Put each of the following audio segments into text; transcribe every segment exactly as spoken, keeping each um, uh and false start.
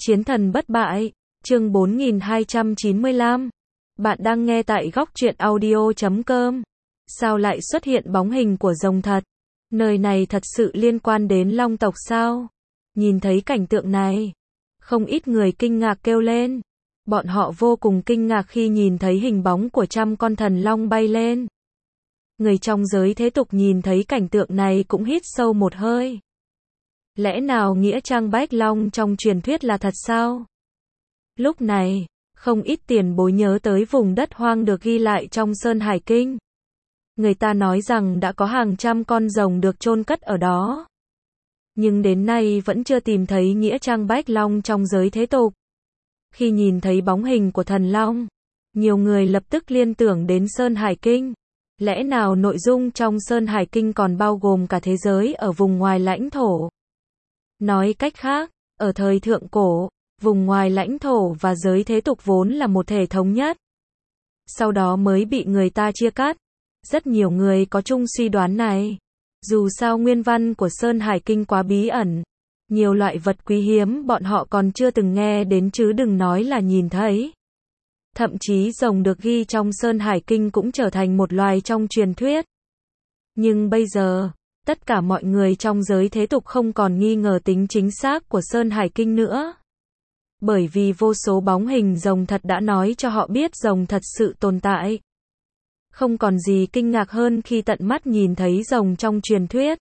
Chiến thần bất bại, chương bốn nghìn hai trăm chín mươi lăm. Bạn đang nghe tại góc truyện audio chấm com. Sao lại xuất hiện bóng hình của rồng thật? Nơi này thật sự liên quan đến Long tộc sao? Nhìn thấy cảnh tượng này, không ít người kinh ngạc kêu lên. Bọn họ vô cùng kinh ngạc khi nhìn thấy hình bóng của trăm con thần long bay lên. Người trong giới thế tục nhìn thấy cảnh tượng này cũng hít sâu một hơi. Lẽ nào nghĩa trang Bách Long trong truyền thuyết là thật sao? Lúc này, không ít tiền bối nhớ tới vùng đất hoang được ghi lại trong Sơn Hải Kinh. Người ta nói rằng đã có hàng trăm con rồng được chôn cất ở đó. Nhưng đến nay vẫn chưa tìm thấy nghĩa trang Bách Long trong giới thế tục. Khi nhìn thấy bóng hình của thần long, nhiều người lập tức liên tưởng đến Sơn Hải Kinh. Lẽ nào nội dung trong Sơn Hải Kinh còn bao gồm cả thế giới ở vùng ngoài lãnh thổ? Nói cách khác, ở thời thượng cổ, vùng ngoài lãnh thổ và giới thế tục vốn là một thể thống nhất. Sau đó mới bị người ta chia cắt. Rất nhiều người có chung suy đoán này. Dù sao nguyên văn của Sơn Hải Kinh quá bí ẩn. Nhiều loại vật quý hiếm bọn họ còn chưa từng nghe đến chứ đừng nói là nhìn thấy. Thậm chí rồng được ghi trong Sơn Hải Kinh cũng trở thành một loài trong truyền thuyết. Nhưng bây giờ, tất cả mọi người trong giới thế tục không còn nghi ngờ tính chính xác của Sơn Hải Kinh nữa. Bởi vì vô số bóng hình rồng thật đã nói cho họ biết rồng thật sự tồn tại. Không còn gì kinh ngạc hơn khi tận mắt nhìn thấy rồng trong truyền thuyết.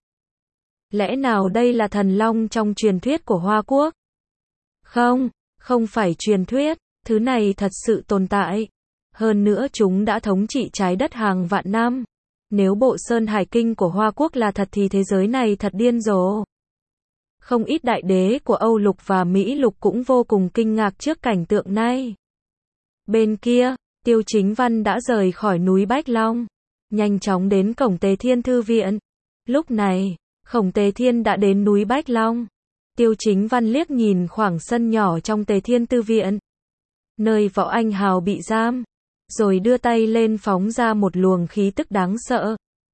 Lẽ nào đây là thần long trong truyền thuyết của Hoa Quốc? Không, không phải truyền thuyết, thứ này thật sự tồn tại. Hơn nữa chúng đã thống trị trái đất hàng vạn năm. Nếu bộ Sơn Hải Kinh của Hoa Quốc là thật thì thế giới này thật điên rồ. Không ít đại đế của Âu Lục và Mỹ Lục cũng vô cùng kinh ngạc trước cảnh tượng này. Bên kia, Tiêu Chính Văn đã rời khỏi núi Bách Long, nhanh chóng đến cổng Tề Thiên Thư Viện. Lúc này, Khổng Tề Thiên đã đến núi Bách Long. Tiêu Chính Văn liếc nhìn khoảng sân nhỏ trong Tề Thiên Thư Viện, nơi Võ Anh Hào bị giam, rồi đưa tay lên phóng ra một luồng khí tức đáng sợ.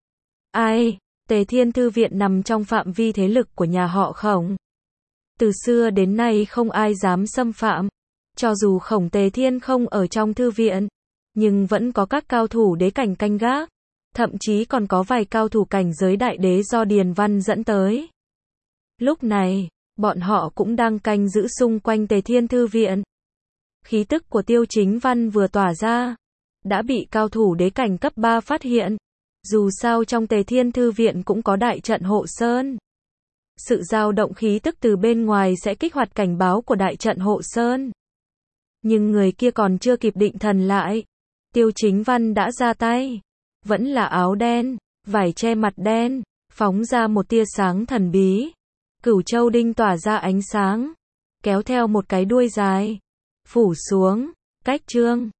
Ai? Tề Thiên Thư Viện nằm trong phạm vi thế lực của nhà họ Khổng. Từ xưa đến nay không ai dám xâm phạm. Cho dù Khổng Tề Thiên không ở trong thư viện, nhưng vẫn có các cao thủ đế cảnh canh gác. Thậm chí còn có vài cao thủ cảnh giới đại đế do Điền Văn dẫn tới. Lúc này, bọn họ cũng đang canh giữ xung quanh Tề Thiên Thư Viện. Khí tức của Tiêu Chính Văn vừa tỏa ra, đã bị cao thủ đế cảnh cấp ba phát hiện. Dù sao trong Tề Thiên Thư Viện cũng có đại trận hộ sơn. Sự dao động khí tức từ bên ngoài sẽ kích hoạt cảnh báo của đại trận hộ sơn. Nhưng người kia còn chưa kịp định thần lại. Tiêu Chính Văn đã ra tay. Vẫn là áo đen, vải che mặt đen, phóng ra một tia sáng thần bí. Cửu Châu Đinh tỏa ra ánh sáng, kéo theo một cái đuôi dài, phủ xuống, cách chương.